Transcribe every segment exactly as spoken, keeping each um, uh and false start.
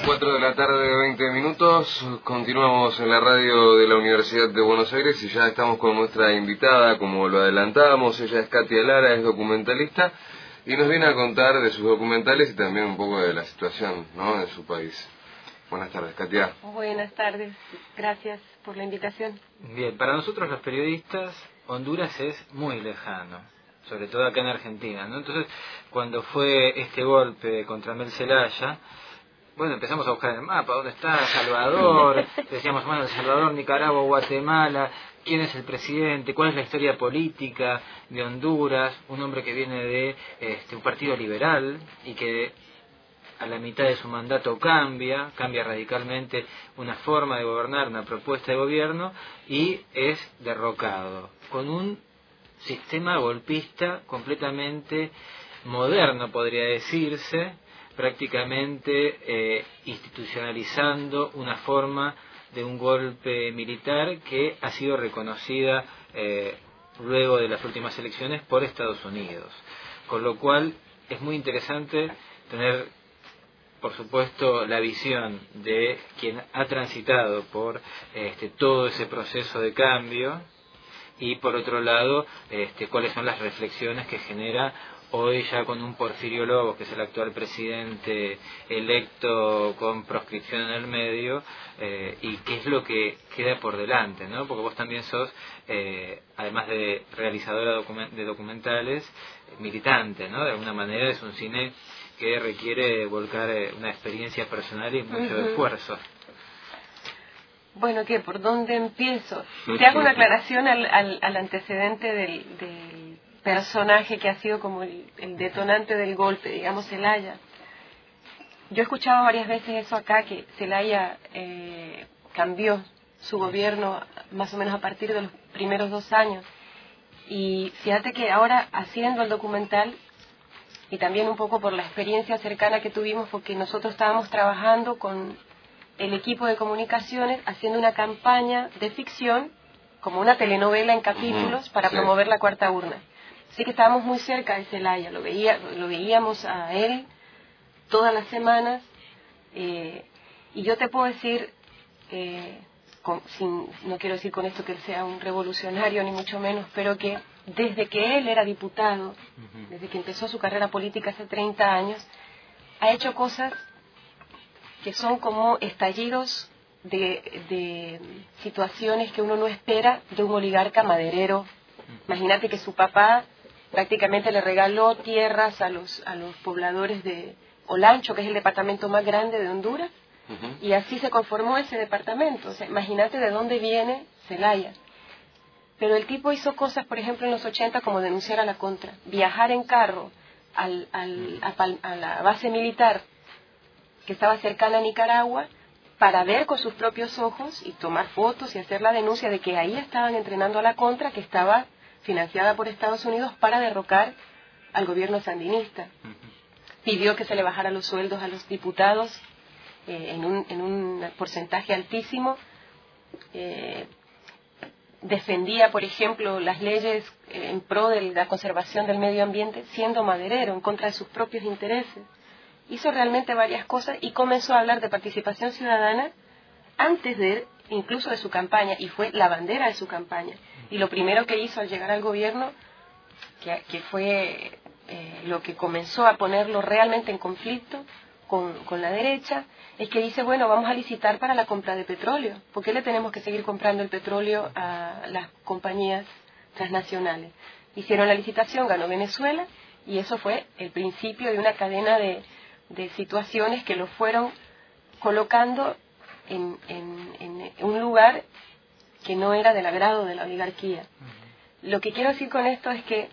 cuatro de la tarde, veinte minutos. Continuamos en la radio de la Universidad de Buenos Aires y ya estamos con nuestra invitada, como lo adelantábamos. Ella es Katia Lara, es documentalista y nos viene a contar de sus documentales y también un poco de la situación, ¿no?, de su país. Buenas tardes, Katia. Buenas tardes, gracias por la invitación. Bien, para nosotros los periodistas, Honduras es muy lejano, sobre todo acá en Argentina, ¿no? Entonces, cuando fue este golpe contra Mel Zelaya, bueno, empezamos a buscar en el mapa, ¿dónde está Salvador? Decíamos, bueno, El Salvador, Nicaragua, Guatemala, ¿quién es el presidente? ¿Cuál es la historia política de Honduras? Un hombre que viene de este, un partido liberal y que a la mitad de su mandato cambia, cambia radicalmente una forma de gobernar, una propuesta de gobierno, y es derrocado, con un sistema golpista completamente moderno, podría decirse, prácticamente eh, institucionalizando una forma de un golpe militar que ha sido reconocida eh, luego de las últimas elecciones por Estados Unidos. Con lo cual es muy interesante tener, por supuesto, la visión de quien ha transitado por este, todo ese proceso de cambio y, por otro lado, este, cuáles son las reflexiones que genera hoy ya con un Porfirio Lobos, que es el actual presidente electo con proscripción en el medio, eh, y qué es lo que queda por delante, ¿no? Porque vos también sos, eh, además de realizadora document de documentales, militante, ¿no? De alguna manera es un cine que requiere volcar eh, una experiencia personal y mucho Uh-huh. esfuerzo. Bueno, ¿qué? ¿Por dónde empiezo? Te hago una aclaración al, al, al antecedente del, del personaje que ha sido como el, el detonante del golpe, digamos, Zelaya. Yo he escuchado varias veces eso acá, que Zelaya eh, cambió su gobierno más o menos a partir de los primeros dos años. Y fíjate que ahora, haciendo el documental, y también un poco por la experiencia cercana que tuvimos, porque nosotros estábamos trabajando con el equipo de comunicaciones haciendo una campaña de ficción, como una telenovela en capítulos, uh-huh. para sí. promover la cuarta urna. Así que estábamos muy cerca de Zelaya, lo, veía, lo veíamos a él todas las semanas, eh, y yo te puedo decir, eh, con, sin, no quiero decir con esto que él sea un revolucionario, ni mucho menos, pero que desde que él era diputado, uh-huh. desde que empezó su carrera política hace treinta años, ha hecho cosas que son como estallidos de, de situaciones que uno no espera de un oligarca maderero. Imagínate que su papá prácticamente le regaló tierras a los, a los pobladores de Olancho, que es el departamento más grande de Honduras, uh-huh. y así se conformó ese departamento. O sea, imagínate de dónde viene Zelaya. Pero el tipo hizo cosas, por ejemplo, en los ochenta, como denunciar a la contra, viajar en carro al, al, a, a la base militar que estaba cercana a Nicaragua, para ver con sus propios ojos y tomar fotos y hacer la denuncia de que ahí estaban entrenando a la contra, que estaba financiada por Estados Unidos para derrocar al gobierno sandinista. Pidió que se le bajara los sueldos a los diputados eh, en, un, en un porcentaje altísimo. Eh, defendía, por ejemplo, las leyes en pro de la conservación del medio ambiente, siendo maderero, en contra de sus propios intereses. Hizo realmente varias cosas y comenzó a hablar de participación ciudadana antes de, incluso de su campaña, y fue la bandera de su campaña. Y lo primero que hizo al llegar al gobierno, que, que fue eh, lo que comenzó a ponerlo realmente en conflicto con, con la derecha, es que dice, bueno, vamos a licitar para la compra de petróleo. ¿Por qué le tenemos que seguir comprando el petróleo a las compañías transnacionales? Hicieron la licitación, ganó Venezuela, y eso fue el principio de una cadena de de situaciones que lo fueron colocando en, en, en un lugar que no era del agrado de la oligarquía. Uh-huh. Lo que quiero decir con esto es que,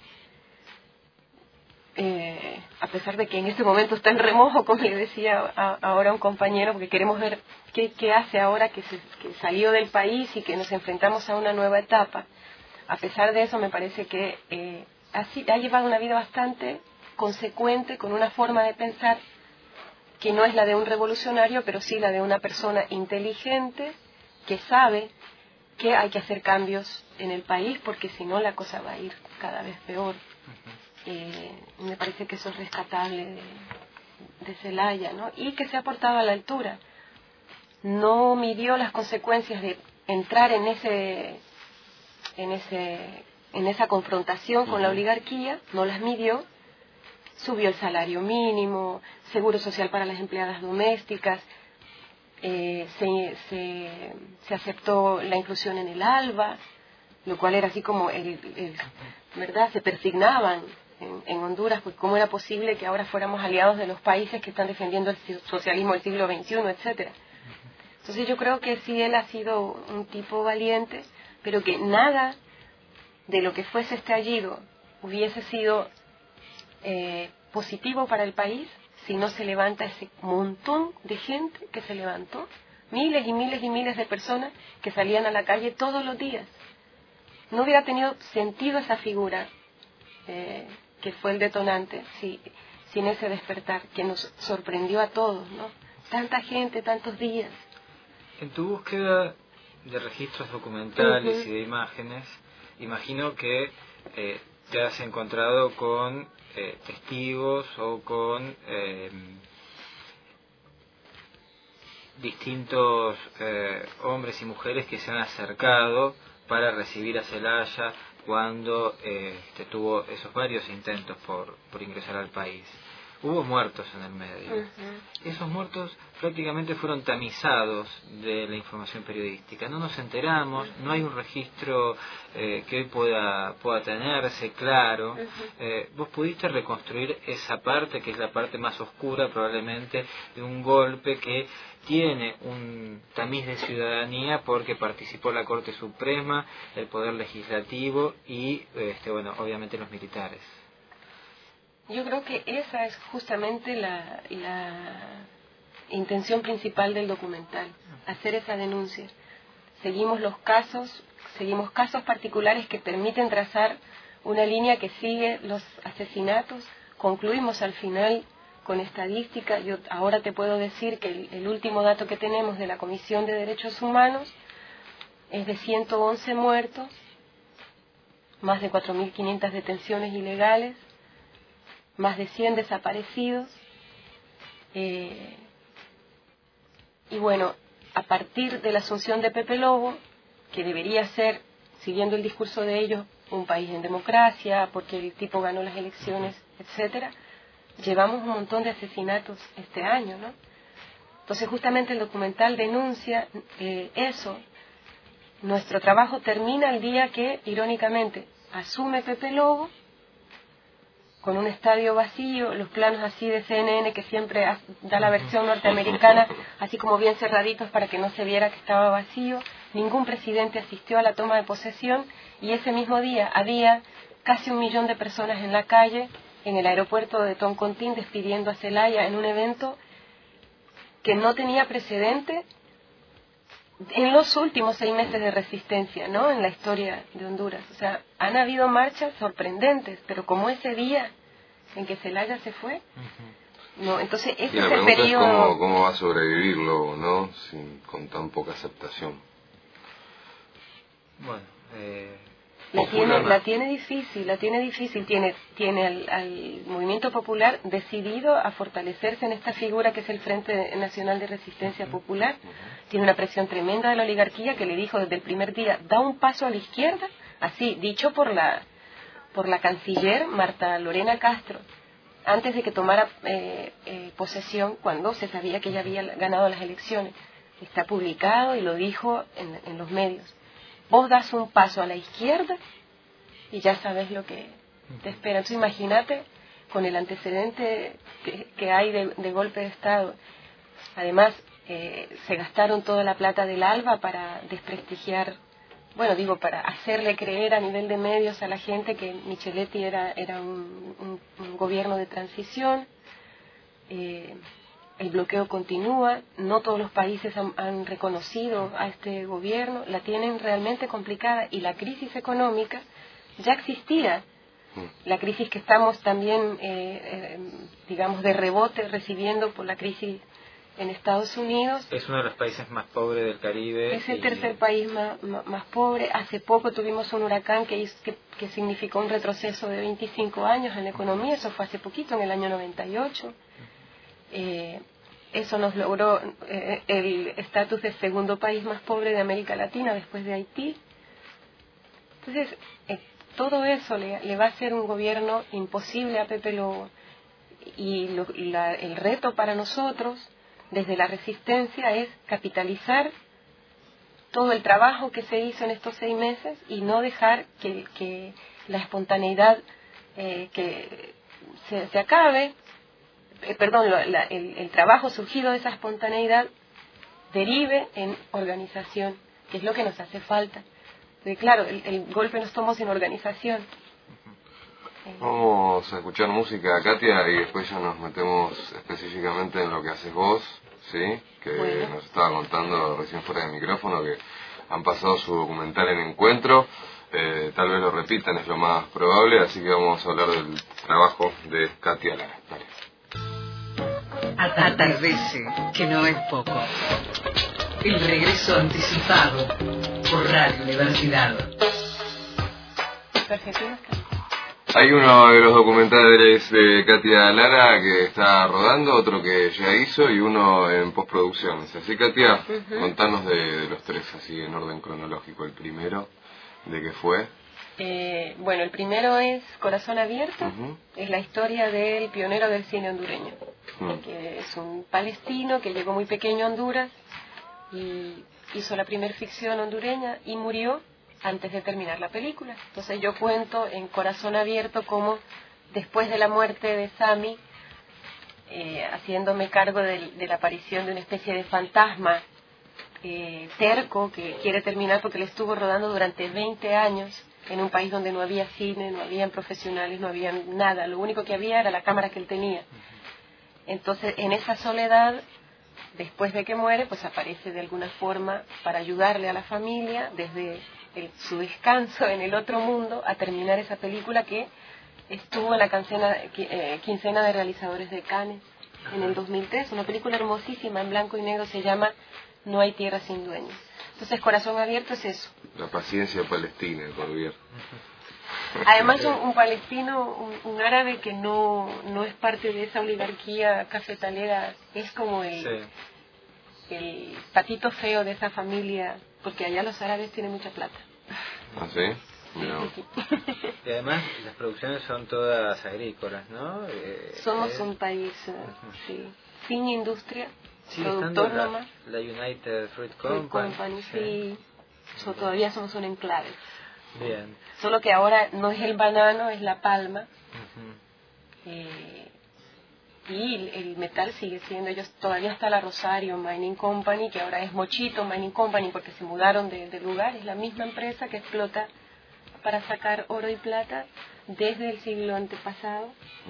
eh, a pesar de que en este momento está en remojo, como le decía a, ahora un compañero, porque queremos ver qué, qué hace ahora que, se, que salió del país y que nos enfrentamos a una nueva etapa, a pesar de eso me parece que eh, ha, ha llevado una vida bastante consecuente, con una forma de pensar que no es la de un revolucionario, pero sí la de una persona inteligente que sabe que hay que hacer cambios en el país, porque si no la cosa va a ir cada vez peor. Uh-huh. Eh, me parece que eso es rescatable de, de Zelaya, ¿no? Y que se ha portado a la altura. No midió las consecuencias de entrar en ese, en ese, en esa confrontación con la oligarquía, no las midió. Subió el salario mínimo, seguro social para las empleadas domésticas, eh, se, se, se aceptó la inclusión en el ALBA, lo cual era así como, el, el, ¿verdad? Se persignaban en, en Honduras, pues cómo era posible que ahora fuéramos aliados de los países que están defendiendo el socialismo del siglo veintiuno, etcétera. Entonces yo creo que sí, él ha sido un tipo valiente, pero que nada de lo que fuese estallido hubiese sido Eh, positivo para el país si no se levanta ese montón de gente que se levantó, miles y miles y miles de personas que salían a la calle todos los días. No hubiera tenido sentido esa figura eh, que fue el detonante si, sin ese despertar que nos sorprendió a todos, ¿no? Tanta gente, tantos días. En tu búsqueda de registros documentales Uh-huh. y de imágenes, imagino que eh, te has encontrado con eh, testigos o con eh, distintos eh, hombres y mujeres que se han acercado para recibir a Zelaya cuando eh, tuvo esos varios intentos por, por ingresar al país. Hubo muertos en el medio. Uh-huh. Esos muertos prácticamente fueron tamizados de la información periodística. No nos enteramos, no hay un registro eh, que hoy pueda, pueda tenerse claro. Uh-huh. Eh, vos pudiste reconstruir esa parte, que es la parte más oscura probablemente, de un golpe que tiene un tamiz de ciudadanía porque participó la Corte Suprema, el Poder Legislativo y, este, bueno, obviamente los militares. Yo creo que esa es justamente la, la intención principal del documental, hacer esa denuncia. Seguimos los casos, seguimos casos particulares que permiten trazar una línea que sigue los asesinatos. Concluimos al final con estadística. Yo ahora te puedo decir que el, el último dato que tenemos de la Comisión de Derechos Humanos es de ciento once muertos, más de cuatro mil quinientas detenciones ilegales, más de cien desaparecidos, eh, y bueno, a partir de la asunción de Pepe Lobo, que debería ser, siguiendo el discurso de ellos, un país en democracia, porque el tipo ganó las elecciones, etcétera, llevamos un montón de asesinatos este año, ¿no? Entonces justamente el documental denuncia eh, eso. Nuestro trabajo termina el día que, irónicamente, asume Pepe Lobo, con un estadio vacío, los planos así de C N N que siempre da la versión norteamericana, así como bien cerraditos para que no se viera que estaba vacío. Ningún presidente asistió a la toma de posesión y ese mismo día había casi un millón de personas en la calle, en el aeropuerto de Toncontín, despidiendo a Zelaya en un evento que no tenía precedente en los últimos seis meses de resistencia, ¿no? En la historia de Honduras. O sea, han habido marchas sorprendentes, pero como ese día en que Zelaya se fue, uh-huh. no. Entonces ese y es la el pregunta periodo. Es cómo, cómo va a sobrevivir Lobo, ¿no? Sin, con tan poca aceptación. Bueno, eh... La tiene, la tiene difícil, la tiene difícil, tiene, tiene al, al movimiento popular decidido a fortalecerse en esta figura que es el Frente Nacional de Resistencia Popular. Tiene una presión tremenda de la oligarquía que le dijo desde el primer día, da un paso a la izquierda, así, dicho por la, por la canciller Marta Lorena Castro, antes de que tomara eh, eh, posesión, cuando se sabía que ella había ganado las elecciones. Está publicado y lo dijo en, en los medios. Vos das un paso a la izquierda y ya sabes lo que te espera. Entonces imagínate con el antecedente que, que hay de, de golpe de Estado. Además, eh, se gastaron toda la plata del ALBA para desprestigiar, bueno, digo, para hacerle creer a nivel de medios a la gente que Micheletti era, era un, un, un gobierno de transición. Eh, El bloqueo continúa, no todos los países han, han reconocido a este gobierno, la tienen realmente complicada y la crisis económica ya existía. La crisis que estamos también, eh, eh, digamos, de rebote recibiendo por la crisis en Estados Unidos. Es uno de los países más pobres del Caribe. Es el y... tercer país más, más, más pobre. Hace poco tuvimos un huracán que, que, que significó un retroceso de veinticinco años en la economía, eso fue hace poquito, en el año noventa y ocho. eh, eso nos logró eh, el estatus de segundo país más pobre de América Latina después de Haití. Entonces, eh, todo eso le, le va a hacer un gobierno imposible a Pepe Lobo. Y lo, la, el reto para nosotros, desde la resistencia, es capitalizar todo el trabajo que se hizo en estos seis meses y no dejar que, que la espontaneidad eh, que se, se acabe, eh, perdón, lo, la, el, el trabajo surgido de esa espontaneidad derive en organización, que es lo que nos hace falta. Porque claro, el, el golpe nos tomó sin organización. Vamos a escuchar música, Katia, y después ya nos metemos específicamente en lo que haces vos, ¿sí? Que bueno, nos estaba contando recién fuera de micrófono que han pasado su documental en Encuentro. Eh, tal vez lo repitan, es lo más probable, así que vamos a hablar del trabajo de Katia Lara. Dale. Atardece, que no es poco. El regreso anticipado por Radio Universidad. Hay uno de los documentales de Katia Lara que está rodando, otro que ya hizo y uno en postproducción. Así, Katia, uh-huh. contanos de, de los tres, así en orden cronológico. El primero, ¿de qué fue? Eh, bueno, el primero es Corazón Abierto, uh-huh. es la historia del pionero del cine hondureño, uh-huh. que es un palestino que llegó muy pequeño a Honduras y hizo la primer ficción hondureña y murió antes de terminar la película. Entonces yo cuento en Corazón Abierto cómo después de la muerte de Sammy, eh, haciéndome cargo de, de la aparición de una especie de fantasma eh, terco que quiere terminar porque le estuvo rodando durante veinte años en un país donde no había cine, no habían profesionales, no había nada, lo único que había era la cámara que él tenía. Entonces en esa soledad, después de que muere, pues aparece de alguna forma para ayudarle a la familia desde el, su descanso en el otro mundo a terminar esa película que estuvo en la quincena, eh, quincena de realizadores de Cannes en el dos mil tres, una película hermosísima en blanco y negro, se llama No hay tierra sin dueños. Entonces Corazón Abierto es eso. La paciencia palestina, por bien. Además un, un palestino, un, un árabe que no, no es parte de esa oligarquía cafetalera, es como el, sí. el patito feo de esa familia, porque allá los árabes tienen mucha plata. ¿Ah, sí? No. Y además las producciones son todas agrícolas, ¿no? Eh, Somos eh, un país uh, uh-huh. sí, sin industria, sí, productor la, nomás. La United Fruit Company. Company, Company sí. sí. So, todavía somos un enclave. Bien. Solo que ahora no es el banano, es la palma. Uh-huh. Eh, y el, el metal sigue siendo, ellos todavía está la Rosario Mining Company, que ahora es Mochito Mining Company porque se mudaron de, de lugar. Es la misma empresa que explota para sacar oro y plata desde el siglo antepasado.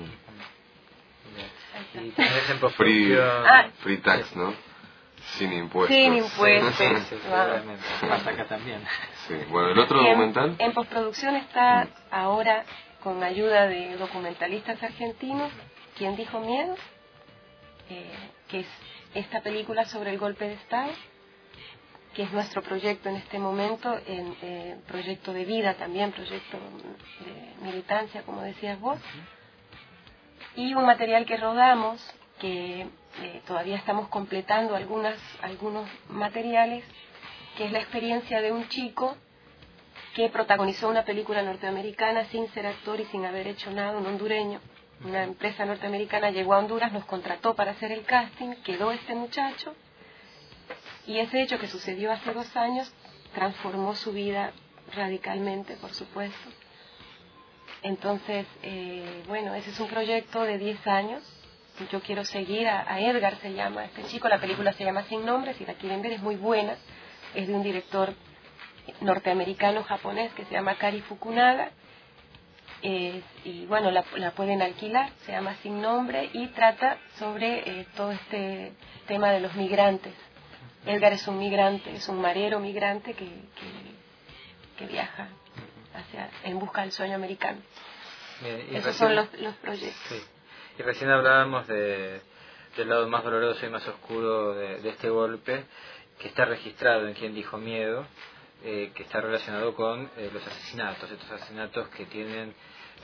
Uh-huh. Y tenés en free, ah, free tax, ¿no? Sin impuestos. Sin impuestos. Sí, sí, seguramente. Pasa acá también. Sí. Bueno, ¿el otro en, documental? En postproducción está mm. ahora, con ayuda de documentalistas argentinos, ¿Quién dijo miedo? Eh, que es esta película sobre el golpe de Estado, que es nuestro proyecto en este momento, en, eh, proyecto de vida también, proyecto de militancia, como decías vos, uh-huh. y un material que rodamos, que eh, todavía estamos completando algunas, algunos materiales, que es la experiencia de un chico que protagonizó una película norteamericana sin ser actor y sin haber hecho nada, un hondureño. Una empresa norteamericana llegó a Honduras, nos contrató para hacer el casting, quedó este muchacho, y ese hecho que sucedió hace dos años transformó su vida radicalmente, por supuesto. Entonces, eh, bueno, ese es un proyecto de diez años. Yo quiero seguir a, a Edgar, se llama este chico, la película se llama Sin Nombre, si la quieren ver es muy buena, es de un director norteamericano-japonés que se llama Kari Fukunaga, eh, y bueno, la, la pueden alquilar, se llama Sin Nombre y trata sobre eh, todo este tema de los migrantes. Edgar es un migrante, es un marero migrante que, que, que viaja hacia, en busca del sueño americano. Bien, y Esos recién, son los, los proyectos. Sí. Y recién hablábamos de, del lado más doloroso y más oscuro de, de este golpe, que está registrado en Quien dijo miedo, eh, que está relacionado con eh, los asesinatos, estos asesinatos que tienen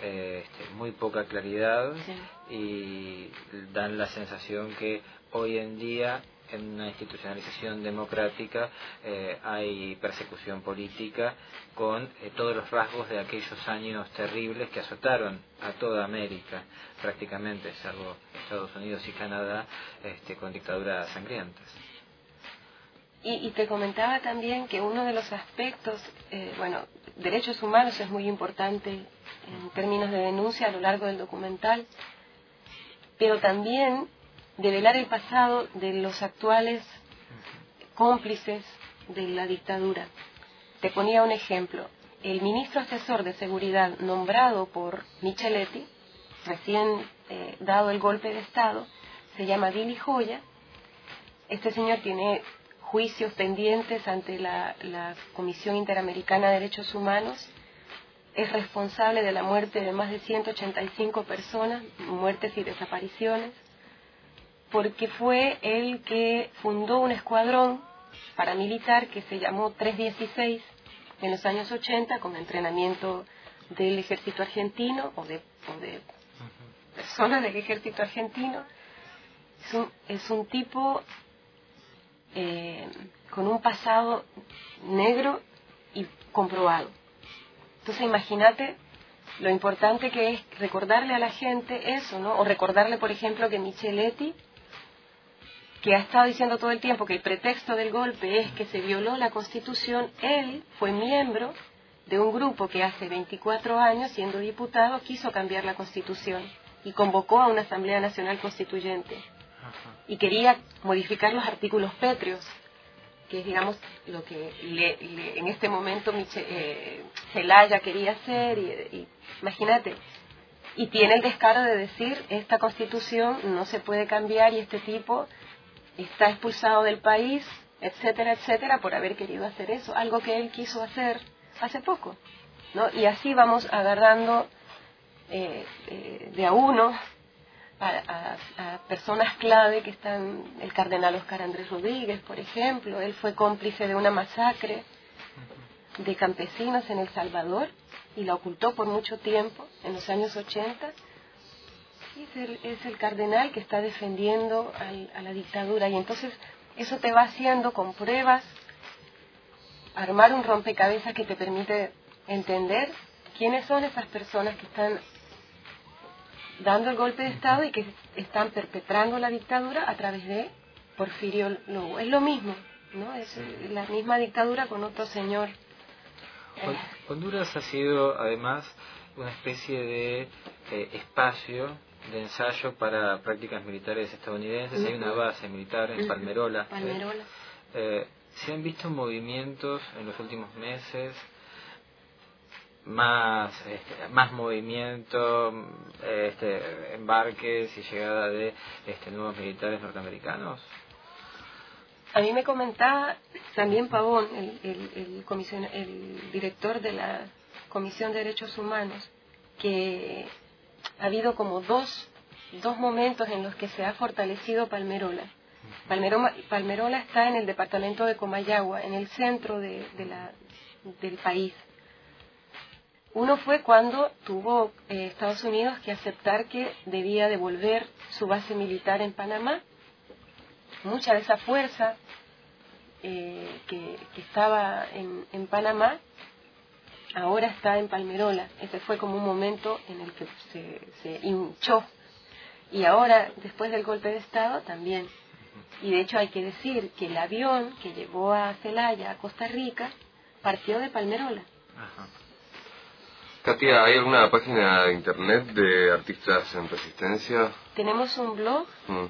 eh, este, muy poca claridad, Sí. y dan la sensación que hoy en día en una institucionalización democrática eh, hay persecución política con eh, todos los rasgos de aquellos años terribles que azotaron a toda América, prácticamente, salvo Estados Unidos y Canadá, este, con dictaduras sangrientas. Y, y te comentaba también que uno de los aspectos, eh, bueno, derechos humanos es muy importante en términos de denuncia a lo largo del documental, pero también develar el pasado de los actuales cómplices de la dictadura. Te ponía un ejemplo. El ministro asesor de seguridad nombrado por Micheletti, recién eh, dado el golpe de Estado, se llama Dili Joya. Este señor tiene juicios pendientes ante la, la Comisión Interamericana de Derechos Humanos. Es responsable de la muerte de más de ciento ochenta y cinco personas, muertes y desapariciones, porque fue el que fundó un escuadrón paramilitar que se llamó tres dieciséis en los años ochenta, con entrenamiento del ejército argentino o de, o de personas del ejército argentino. Es un, es un tipo eh, con un pasado negro y comprobado. Entonces imagínate lo importante que es recordarle a la gente eso, ¿no? O recordarle, por ejemplo, que Micheletti, que ha estado diciendo todo el tiempo que el pretexto del golpe es que se violó la Constitución, él fue miembro de un grupo que hace veinticuatro años, siendo diputado, quiso cambiar la Constitución y convocó a una Asamblea Nacional Constituyente y quería modificar los artículos pétreos, que es, digamos, lo que le, le, en este momento Miche, eh, Zelaya quería hacer, y, y imagínate, y tiene el descaro de decir, esta Constitución no se puede cambiar y este tipo está expulsado del país, etcétera, etcétera, por haber querido hacer eso, algo que él quiso hacer hace poco, ¿no? Y así vamos agarrando eh, eh, de a uno a, a, a personas clave que están, el cardenal Óscar Andrés Rodríguez, por ejemplo. Él fue cómplice de una masacre de campesinos en El Salvador y la ocultó por mucho tiempo, en los años ochenta. Es el, es el cardenal que está defendiendo al, a la dictadura, y entonces eso te va haciendo con pruebas armar un rompecabezas que te permite entender quiénes son esas personas que están dando el golpe de Estado y que están perpetrando la dictadura a través de Porfirio Lobo. Es lo mismo, ¿no? Es la misma dictadura con otro señor. Honduras ha sido además una especie de eh, espacio de ensayo para prácticas militares estadounidenses. Uh-huh. Hay una base militar en uh-huh. Palmerola. Palmerola. Eh, ¿Se han visto movimientos en los últimos meses? Más este, más movimiento, este, embarques y llegada de este, nuevos militares norteamericanos. A mí me comentaba también Pavón, el, el, el, comisión, el director de la Comisión de Derechos Humanos, que ha habido como dos, dos momentos en los que se ha fortalecido Palmerola. Palmerola, Palmerola está en el departamento de Comayagua, en el centro de, de la, del país. Uno fue cuando tuvo eh, Estados Unidos que aceptar que debía devolver su base militar en Panamá. Mucha de esa fuerza eh, que, que estaba en, en Panamá ahora está en Palmerola. Ese fue como un momento en el que se, se hinchó. Y ahora, después del golpe de Estado, también. Y de hecho hay que decir que el avión que llevó a Zelaya, a Costa Rica, partió de Palmerola. Ajá. Katia, ¿hay alguna página de internet de artistas en resistencia? Tenemos un blog. Mm.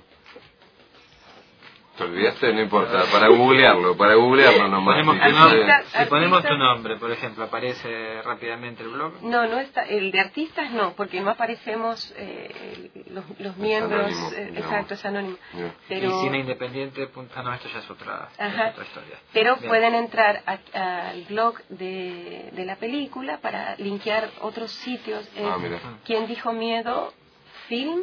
¿Te olvidaste? No importa, para googlearlo, para googlearlo nomás. Ponemos Sí, tu nombre. Artista, si ponemos artista, tu nombre, por ejemplo, ¿aparece rápidamente el blog? No, no está, el de artistas no, porque no aparecemos eh, los, los miembros, anónimo, eh, exacto, es anónimo. Yeah. Pero, y Cine Independiente, ah no, esto ya es otra, ajá, es otra historia. Pero Bien. pueden entrar al blog de, de la película para linkear otros sitios. Es Ah, mira. ¿Quién dijo miedo? Film.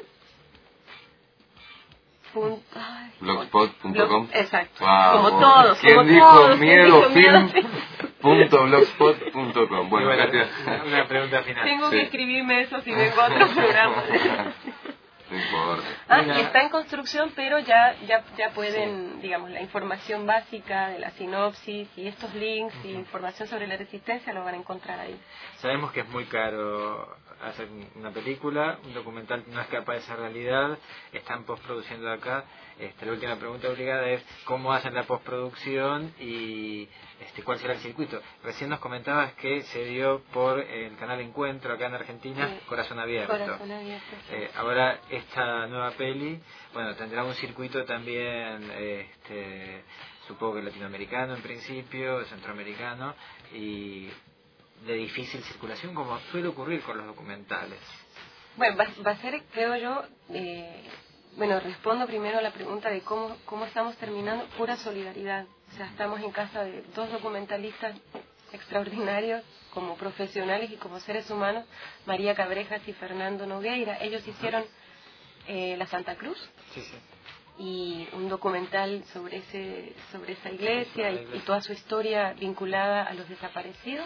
blogspot punto com. Exacto. Wow. Como todos. ¿Quién como dijo todos, miedo? ¿quién dijo Film. miedo? punto blogspot punto com. Bueno, bueno, Katia. una, una pregunta final. Tengo Sí. que escribirme eso si vengo a otro programa. No importa. Ah, Una- y está en construcción, pero ya ya ya pueden, digamos, la información básica de la sinopsis y estos links y información sobre la resistencia lo van a encontrar ahí. Sabemos que es muy caro hacer una película, un documental no es capaz de esa realidad, están postproduciendo acá. Este, la última pregunta obligada es cómo hacen la postproducción y este, cuál será el circuito. Recién nos comentabas que se dio por el canal Encuentro acá en Argentina, Sí. Corazón Abierto. Corazón abierto. Sí. Eh, ahora esta nueva peli, bueno, tendrá un circuito también, este, supongo que latinoamericano en principio, centroamericano, y de difícil circulación, como suele ocurrir con los documentales. Bueno, va, va a ser, creo yo, eh, bueno, respondo primero a la pregunta de cómo, cómo estamos terminando, pura solidaridad. O sea, estamos en casa de dos documentalistas extraordinarios como profesionales y como seres humanos, María Cabrejas y Fernando Nogueira. Ellos hicieron eh, La Santa Cruz Sí, sí. y un documental sobre ese sobre esa iglesia Sobre la y, iglesia. y toda su historia vinculada a los desaparecidos.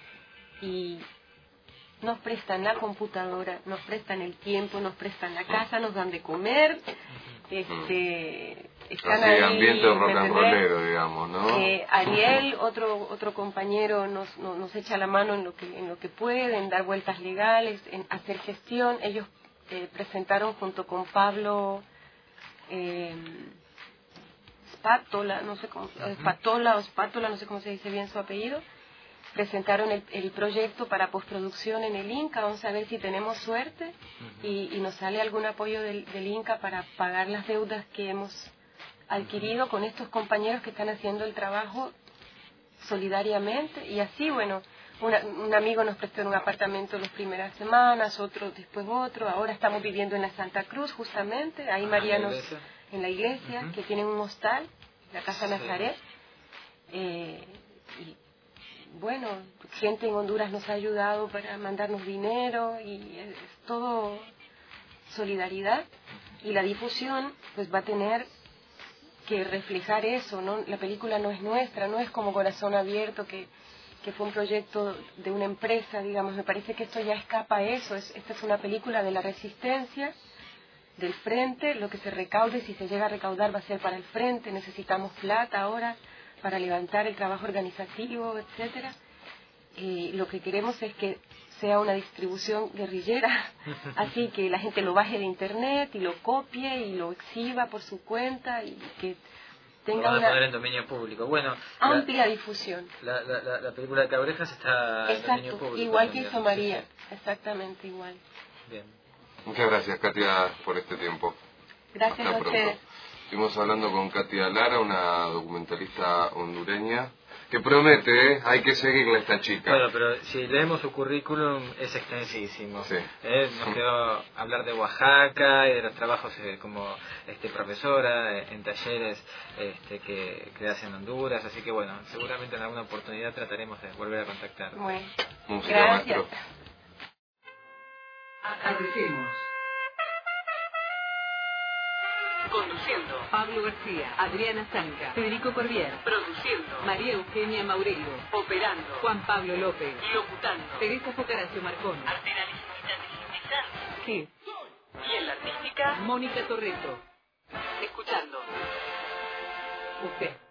Y nos prestan la computadora, nos prestan el tiempo, nos prestan la casa, nos dan de comer, este, están Así, ahí, ambiente rock ¿me and entendés? rollero, digamos, ¿no? Eh, Ariel, otro otro compañero, nos, nos, nos echa la mano en lo que en lo que puede, en dar vueltas legales, en hacer gestión. Ellos eh, presentaron junto con Pablo eh, Spatola, no sé cómo, Spatola o Spatola, no sé cómo se dice bien su apellido. Presentaron el, el proyecto para postproducción en el Inca. Vamos a ver si tenemos suerte y, y nos sale algún apoyo del, del Inca para pagar las deudas que hemos adquirido con estos compañeros que están haciendo el trabajo solidariamente. Y así, bueno, una- un amigo nos prestó un apartamento las primeras semanas, otro después otro. Ahora estamos viviendo en la Santa Cruz, justamente. Ahí María ¿en la nos, iglesia? en la iglesia, Ujú. que tienen un hostal, la Casa Sí. Nazaret. Eh, y bueno, gente en Honduras nos ha ayudado para mandarnos dinero y es todo solidaridad. Y la difusión pues va a tener que reflejar eso, ¿no? La película no es nuestra, no es como Corazón Abierto, que, que fue un proyecto de una empresa, digamos. Me parece que esto ya escapa a eso. Es, esta es una película de la resistencia, del frente. Lo que se recaude, si se llega a recaudar, va a ser para el frente. Necesitamos plata ahora para levantar el trabajo organizativo, etcétera. Y lo que queremos es que sea una distribución guerrillera, así que la gente lo baje de internet y lo copie y lo exhiba por su cuenta y que Lo tenga van a poner una en dominio público. Bueno, amplia difusión. la, la, la, la película de Cabrejas está en dominio Exacto, público. igual que también. hizo María, Sí, exactamente igual. sí. Bien. Muchas gracias, Katia, por este tiempo. Gracias Hasta a pronto. ustedes. Estuvimos hablando con Katia Lara, una documentalista hondureña, que promete, ¿eh? Hay que seguirle a esta chica. Bueno, pero si leemos su currículum es extensísimo. Sí. Eh, Nos quedó hablar de Oaxaca y de los trabajos eh, como este profesora eh, en talleres este, que, que hace en Honduras, así que bueno, seguramente en alguna oportunidad trataremos de volver a contactar. Bueno, Música, gracias. maestro. Atardecemos. Conduciendo, Pablo García, Adriana Zanca, Federico Corbier. Produciendo, María Eugenia Maurelio. Operando, Juan Pablo López. Locutando, Teresa Focaracio Marcón. Sí. Y en la artística, Mónica Torreto. Escuchando. Usted.